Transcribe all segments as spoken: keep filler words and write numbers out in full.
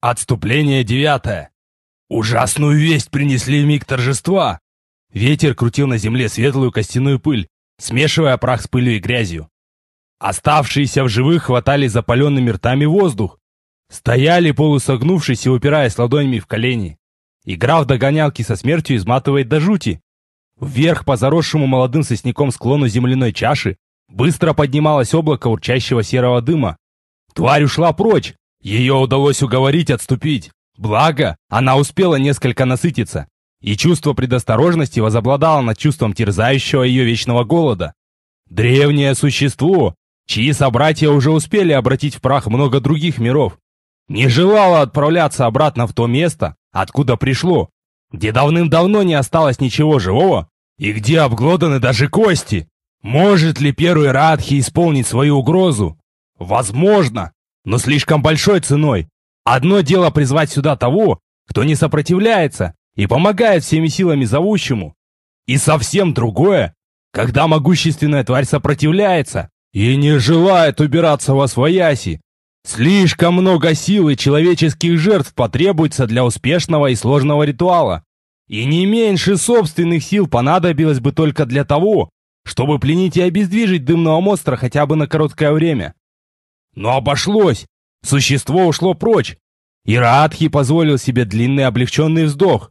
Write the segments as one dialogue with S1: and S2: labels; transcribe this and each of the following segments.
S1: Отступление девятое. Ужасную весть принесли в миг торжества. Ветер крутил на земле светлую костяную пыль, смешивая прах с пылью и грязью. Оставшиеся в живых хватали запаленными ртами воздух. Стояли полусогнувшись и упираясь ладонями в колени. Игра в догонялки со смертью изматывает до жути. Вверх по заросшему молодым сосняком склону земляной чаши быстро поднималось облако урчащего серого дыма. Тварь ушла прочь. Ее удалось уговорить отступить. Благо, она успела несколько насытиться, и чувство предосторожности возобладало над чувством терзающего ее вечного голода. Древнее существо, чьи собратья уже успели обратить в прах много других миров, не желало отправляться обратно в то место, откуда пришло, где давным-давно не осталось ничего живого, и где обглоданы даже кости. Может ли первый Радхи исполнить свою угрозу? Возможно, но слишком большой ценой. Одно дело призвать сюда того, кто не сопротивляется и помогает всеми силами зовущему. И совсем другое, когда могущественная тварь сопротивляется и не желает убираться восвояси. Слишком много сил и человеческих жертв потребуется для успешного и сложного ритуала. И не меньше собственных сил понадобилось бы только для того, чтобы пленить и обездвижить дымного монстра хотя бы на короткое время. Но обошлось. Существо ушло прочь. И Радхи позволил себе длинный облегченный вздох.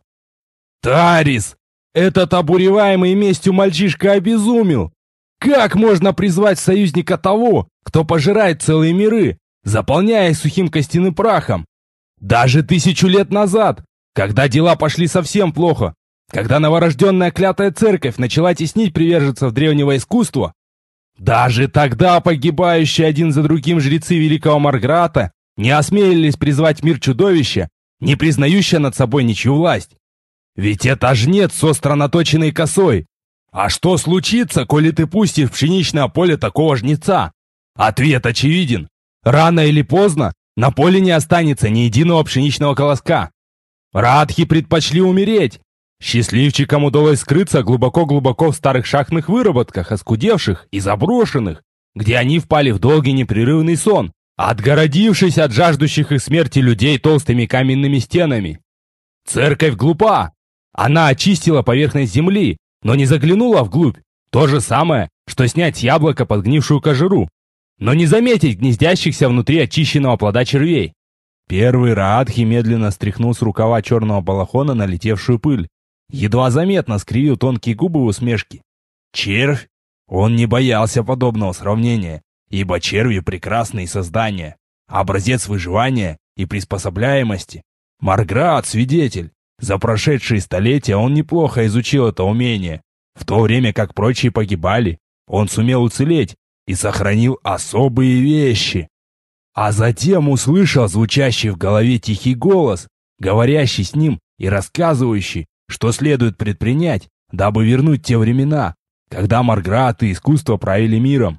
S1: Тарис! Этот обуреваемый местью мальчишка обезумел. Как можно призвать союзника того, кто пожирает целые миры, заполняя их сухим костяным прахом? Даже тысячу лет назад, когда дела пошли совсем плохо, когда новорожденная клятая церковь начала теснить приверженцев древнего искусства, даже тогда погибающие один за другим жрецы великого Марграта не осмелились призвать мир чудовища, не признающее над собой ничью власть. Ведь это жнец с остро наточенной косой. А что случится, коли ты пустишь в пшеничное поле такого жнеца? Ответ очевиден. Рано или поздно на поле не останется ни единого пшеничного колоска. Радхи предпочли умереть. Счастливчикам удалось скрыться глубоко-глубоко в старых шахтных выработках, оскудевших и заброшенных, где они впали в долгий непрерывный сон, отгородившись от жаждущих их смерти людей толстыми каменными стенами. Церковь глупа. Она очистила поверхность земли, но не заглянула вглубь. То же самое, что снять с яблока подгнившую кожуру, но не заметить гнездящихся внутри очищенного плода червей. Первый Радхи медленно стряхнул с рукава черного балахона налетевшую пыль. Едва заметно скривил тонкие губы в усмешке. Червь? Он не боялся подобного сравнения, ибо черви — прекрасные создания, образец выживания и приспособляемости. Марграт — свидетель. За прошедшие столетия он неплохо изучил это умение. В то время как прочие погибали, он сумел уцелеть и сохранил особые вещи. А затем услышал звучащий в голове тихий голос, говорящий с ним и рассказывающий, что следует предпринять, дабы вернуть те времена, когда Марграт и искусство правили миром.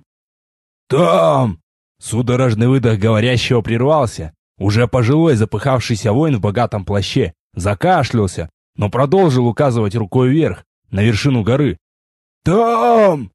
S1: «Там!» Судорожный выдох говорящего прервался. Уже пожилой запыхавшийся воин в богатом плаще закашлялся, но продолжил указывать рукой вверх, на вершину горы. «Там!»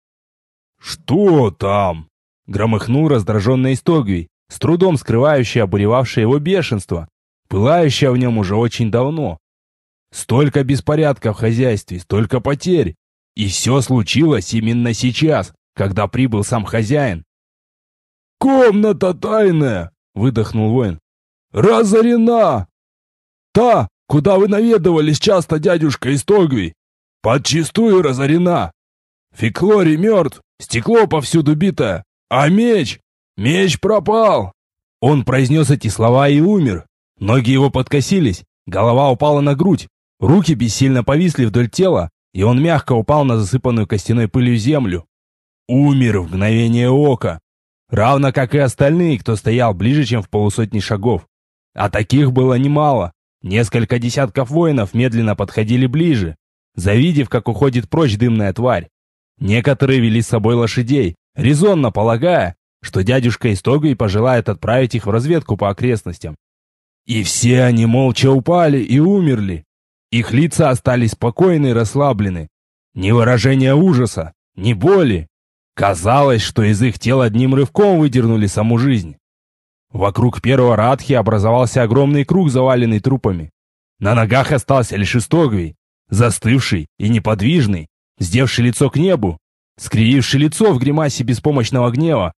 S1: «Что там?» Громыхнул раздраженный Истогвий, с трудом скрывающий обуревавшее его бешенство, пылающее в нем уже очень давно. Столько беспорядка в хозяйстве, столько потерь. И все случилось именно сейчас, когда прибыл сам хозяин. «Комната тайная!» — выдохнул воин. «Разорена! Та, куда вы наведывались часто, дядюшка Истогвий, подчистую разорена. Феклори мертв, стекло повсюду бито, а меч, меч пропал!» Он произнес эти слова и умер. Ноги его подкосились, голова упала на грудь. Руки бессильно повисли вдоль тела, и он мягко упал на засыпанную костяной пылью землю. Умер в мгновение ока, равно как и остальные, кто стоял ближе, чем в полусотни шагов. А таких было немало. Несколько десятков воинов медленно подходили ближе, завидев, как уходит прочь дымная тварь. Некоторые вели с собой лошадей, резонно полагая, что дядюшка Истогвий пожелает отправить их в разведку по окрестностям. И все они молча упали и умерли. Их лица остались спокойны и расслаблены. Ни выражения ужаса, ни боли. Казалось, что из их тел одним рывком выдернули саму жизнь. Вокруг первого Радхи образовался огромный круг, заваленный трупами. На ногах остался лишь Истогвий, застывший и неподвижный, сделавший лицо к небу, скрививший лицо в гримасе беспомощного гнева.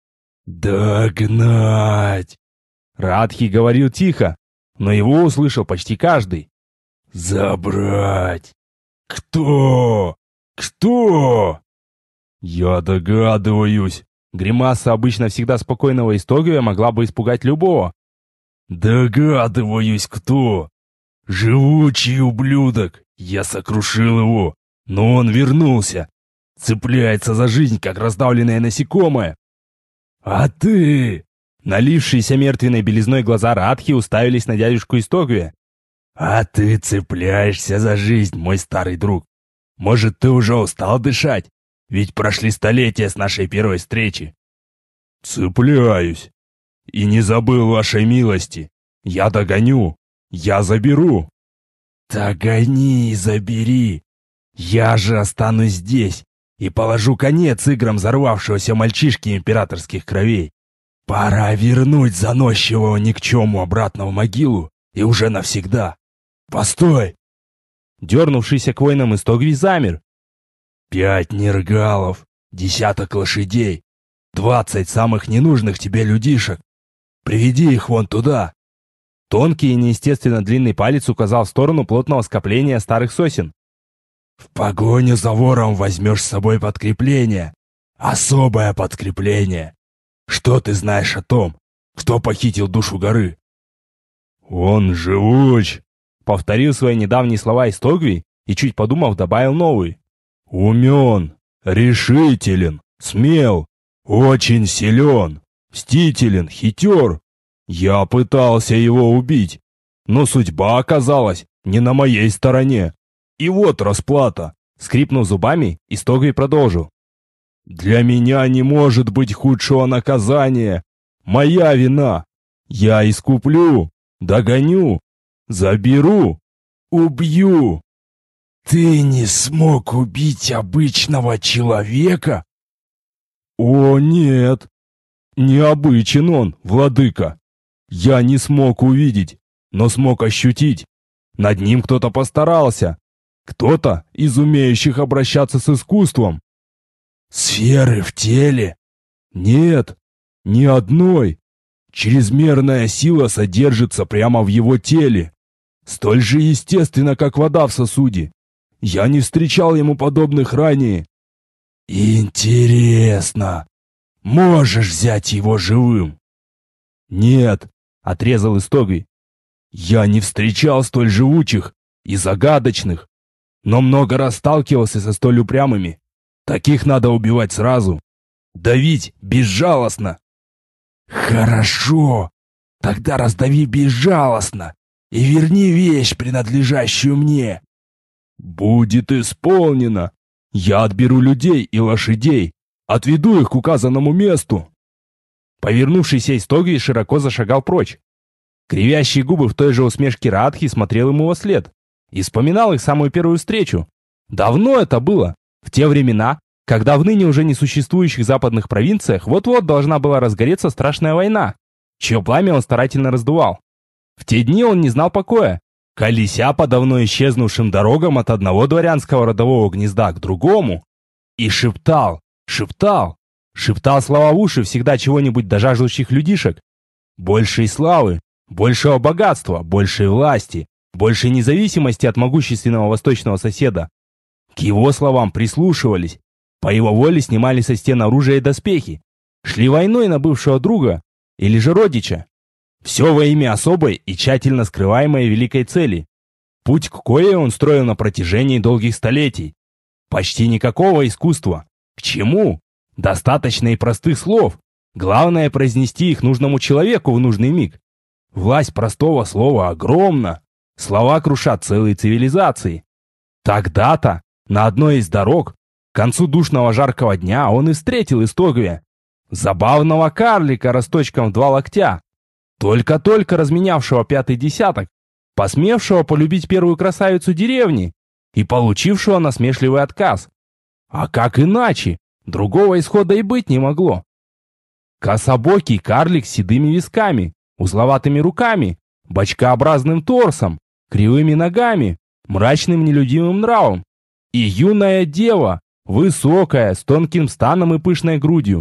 S1: «Догнать!» Радхи говорил тихо, но его услышал почти каждый. «Забрать! Кто? Кто?» «Я догадываюсь!» Гримаса обычно всегда спокойного Истогвия могла бы испугать любого. «Догадываюсь, кто! Живучий ублюдок! Я сокрушил его, но он вернулся! Цепляется за жизнь, как раздавленное насекомое! А ты...» Налившиеся мертвенной белизной глаза Радхи уставились на дядюшку Истогвия. «А ты цепляешься за жизнь, мой старый друг! Может, ты уже устал дышать? Ведь прошли столетия с нашей первой встречи!» «Цепляюсь! И не забыл вашей милости! Я догоню! Я заберу!» «Догони и забери! Я же останусь здесь и положу конец играм взорвавшегося мальчишки императорских кровей! Пора вернуть заносчивого никчему обратно в могилу и уже навсегда! Постой!» Дернувшийся к воинам Истогвий замер. «Пять нергалов, десяток лошадей, двадцать самых ненужных тебе людишек. Приведи их вон туда!» Тонкий и неестественно длинный палец указал в сторону плотного скопления старых сосен. «В погоню за вором возьмешь с собой подкрепление. Особое подкрепление. Что ты знаешь о том, кто похитил душу горы?» «Он живуч!» — повторил свои недавние слова Истогвий и, чуть подумав, добавил новый. «Умен, решителен, смел, очень силен, мстителен, хитер. Я пытался его убить, но судьба оказалась не на моей стороне. И вот расплата!» Скрипнув зубами, Истогвий продолжил. «Для меня не может быть худшего наказания. Моя вина. Я искуплю, догоню, заберу, убью». «Ты не смог убить обычного человека?» «О, нет! Необычен он, владыка. Я не смог увидеть, но смог ощутить. Над ним кто-то постарался. Кто-то из умеющих обращаться с искусством». «Сферы в теле?» «Нет, ни одной. Чрезмерная сила содержится прямо в его теле. Столь же естественно, как вода в сосуде. Я не встречал ему подобных ранее». «Интересно. Можешь взять его живым?» «Нет», — отрезал Истогвий. «Я не встречал столь живучих и загадочных, но много раз сталкивался со столь упрямыми. Таких надо убивать сразу. Давить безжалостно». «Хорошо. Тогда раздави безжалостно и верни вещь, принадлежащую мне». «Будет исполнено. Я отберу людей и лошадей, отведу их к указанному месту». Повернувшийся Истогвий широко зашагал прочь. Кривящие губы в той же усмешке Радхи смотрел ему во след и вспоминал их самую первую встречу. Давно это было, в те времена, когда в ныне уже несуществующих западных провинциях вот-вот должна была разгореться страшная война, чье пламя он старательно раздувал. В те дни он не знал покоя, колеся по давно исчезнувшим дорогам от одного дворянского родового гнезда к другому, и шептал, шептал, шептал слова в уши всегда чего-нибудь до жаждущих людишек. Большей славы, большего богатства, большей власти, большей независимости от могущественного восточного соседа. К его словам прислушивались, по его воле снимали со стен оружие и доспехи, шли войной на бывшего друга или же родича. Все во имя особой и тщательно скрываемой великой цели, путь к коей он строил на протяжении долгих столетий. Почти никакого искусства. К чему? Достаточно и простых слов. Главное произнести их нужному человеку в нужный миг. Власть простого слова огромна. Слова крушат целые цивилизации. Тогда-то, на одной из дорог, к концу душного жаркого дня, он и встретил Истогвия. Забавного карлика росточком в два локтя, только-только разменявшего пятый десяток, посмевшего полюбить первую красавицу деревни и получившего насмешливый отказ. А как иначе? Другого исхода и быть не могло. Кособокий карлик с седыми висками, узловатыми руками, бочкообразным торсом, кривыми ногами, мрачным нелюдимым нравом. И юная дева, высокая, с тонким станом и пышной грудью,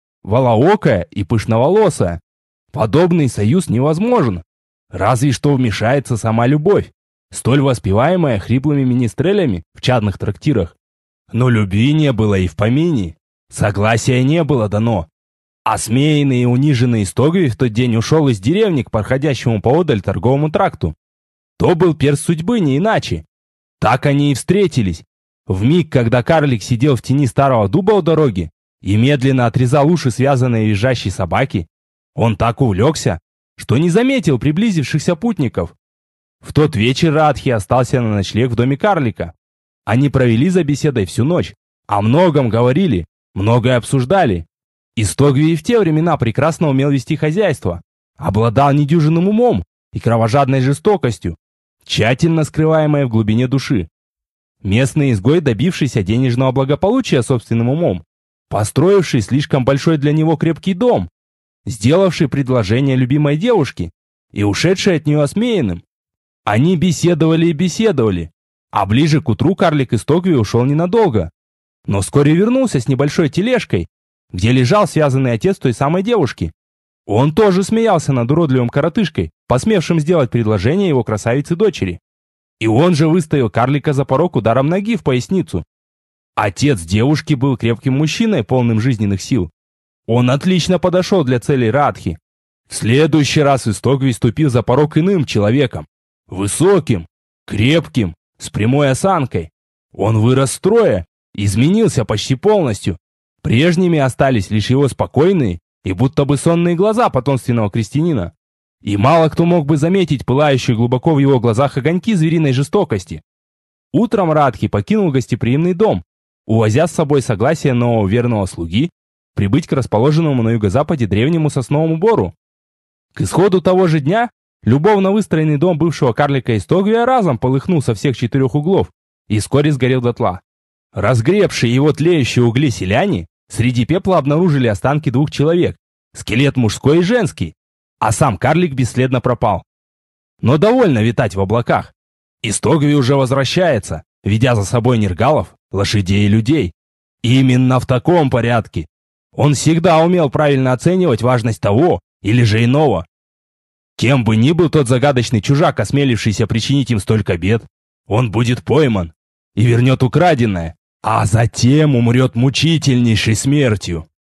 S1: волоокая и пышноволосая. Подобный союз невозможен. Разве что вмешается сама любовь, столь воспеваемая хриплыми министрелями в чадных трактирах. Но любви не было и в помине. Согласия не было дано. Осмеянный и униженный Истогви в тот день ушел из деревни к проходящему поодаль торговому тракту. То был перст судьбы, не иначе. Так они и встретились. В миг, когда карлик сидел в тени старого дуба у дороги и медленно отрезал уши связанной визжащей собаки, он так увлекся, что не заметил приблизившихся путников. В тот вечер Радхи остался на ночлег в доме карлика. Они провели за беседой всю ночь, о многом говорили, многое обсуждали. Истогви и в те времена прекрасно умел вести хозяйство, обладал недюжинным умом и кровожадной жестокостью, тщательно скрываемой в глубине души. Местный изгой, добившийся денежного благополучия собственным умом, построивший слишком большой для него крепкий дом, сделавший предложение любимой девушке и ушедший от нее осмеянным. Они беседовали и беседовали, а ближе к утру карлик Истогви ушел ненадолго, но вскоре вернулся с небольшой тележкой, где лежал связанный отец той самой девушки. Он тоже смеялся над уродливым коротышкой, посмевшим сделать предложение его красавице-дочери. И он же выставил карлика за порог ударом ноги в поясницу. Отец девушки был крепким мужчиной, полным жизненных сил. Он отлично подошел для целей Радхи. В следующий раз Истогви ступил за порог иным человеком. Высоким, крепким, с прямой осанкой. Он вырос строя, изменился почти полностью. Прежними остались лишь его спокойные и будто бы сонные глаза потомственного крестьянина. И мало кто мог бы заметить пылающие глубоко в его глазах огоньки звериной жестокости. Утром Радхи покинул гостеприимный дом, увозя с собой согласие нового верного слуги прибыть к расположенному на юго-западе древнему сосновому бору. К исходу того же дня любовно выстроенный дом бывшего карлика Истогвия разом полыхнул со всех четырех углов и вскоре сгорел дотла. Разгребшие его тлеющие угли селяне среди пепла обнаружили останки двух человек, скелет мужской и женский, а сам карлик бесследно пропал. Но довольно витать в облаках. Истогви уже возвращается, ведя за собой нергалов, лошадей и людей. Именно в таком порядке. Он всегда умел правильно оценивать важность того или же иного. Кем бы ни был тот загадочный чужак, осмелившийся причинить им столько бед, он будет пойман и вернет украденное, а затем умрет мучительнейшей смертью.